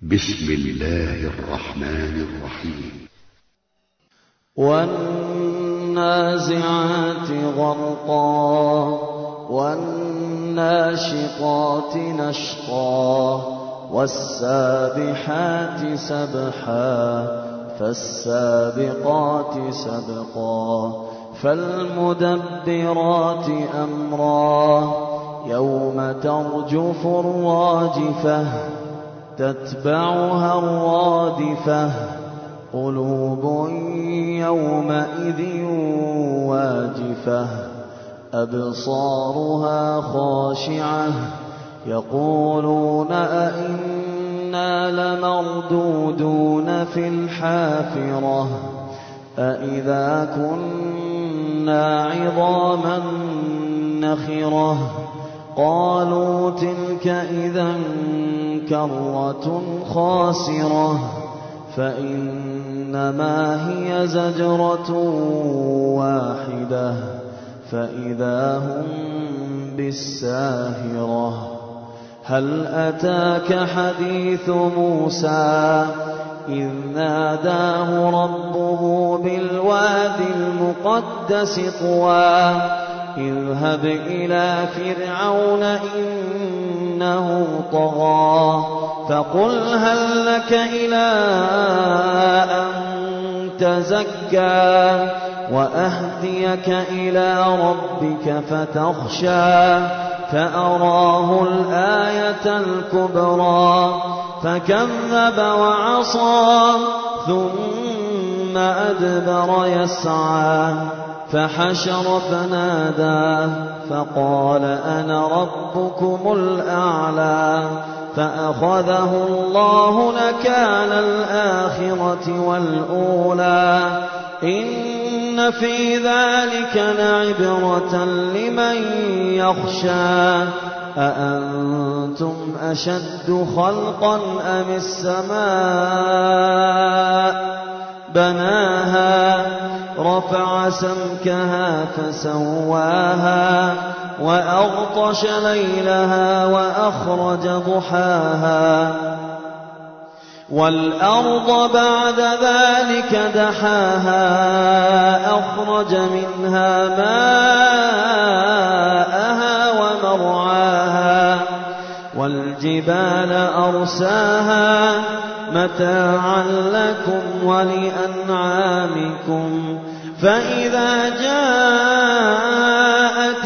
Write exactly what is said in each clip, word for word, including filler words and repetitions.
بسم الله الرحمن الرحيم. والنازعات غرقا والناشطات نشطا والسابحات سبحا فالسابقات سبقا فالمدبرات أمرا يوم ترجف الراجفة تتبعها الرادفة قلوب يومئذ واجفة أبصارها خاشعة يقولون أئنا لمردودون في الحافرة أئذا كنا عظاما نخرة قالوا تلك إذا كرة خاسرة فإنما هي زجرة واحدة فإذا هم بالساهرة هل أتاك حديث موسى إذ ناداه ربه بالوادي المقدس طوى اذهب إلى فرعون إنه طغى فقل هل لك إلى أن تزكى وأهديك إلى ربك فتخشى فأراه الآية الكبرى فكذب وعصى ثم أدبر يسعى فحشر فنادى فقال أنا ربكم الأعلى فأخذه الله نكال الآخرة والأولى إن في ذلك لعبرة لمن يخشى أأنتم أشد خلقا أم السماء بناها رفع سمكها فسواها وأغطش ليلها وأخرج ضحاها والأرض بعد ذلك دحاها أخرج منها ماءها ومرعاها والجبال أرساها متاعا لكم ولأنعامكم فإذا جاءت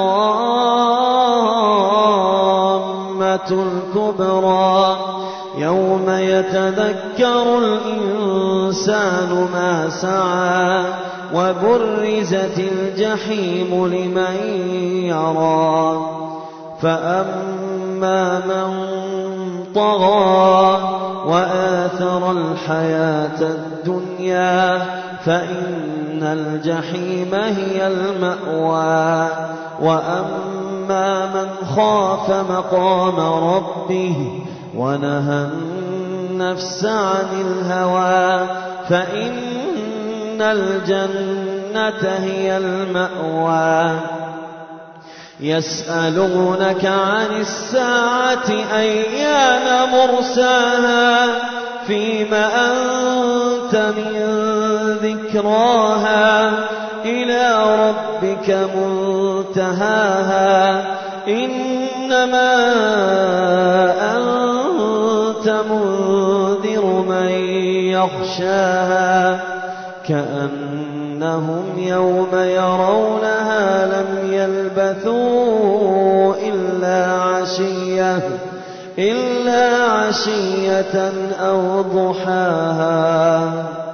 الطامة الكبرى يوم يتذكر الإنسان ما سعى وبرزت الجحيم لمن يرى فأما من طغى وآثر الحياة الدنيا فإن الجحيم هي المأوى وأما من خاف مقام ربه ونهى النفس عن الهوى فإن الجنة هي المأوى يسألونك عن الساعة أيان مرساها فيما أنت من ذكراها إلى ربك منتهاها إنما أنت منذر من يخشاها كأنهم يوم يرونها لم يلبثوا إلا عشية إلا عشية أو ضحاها.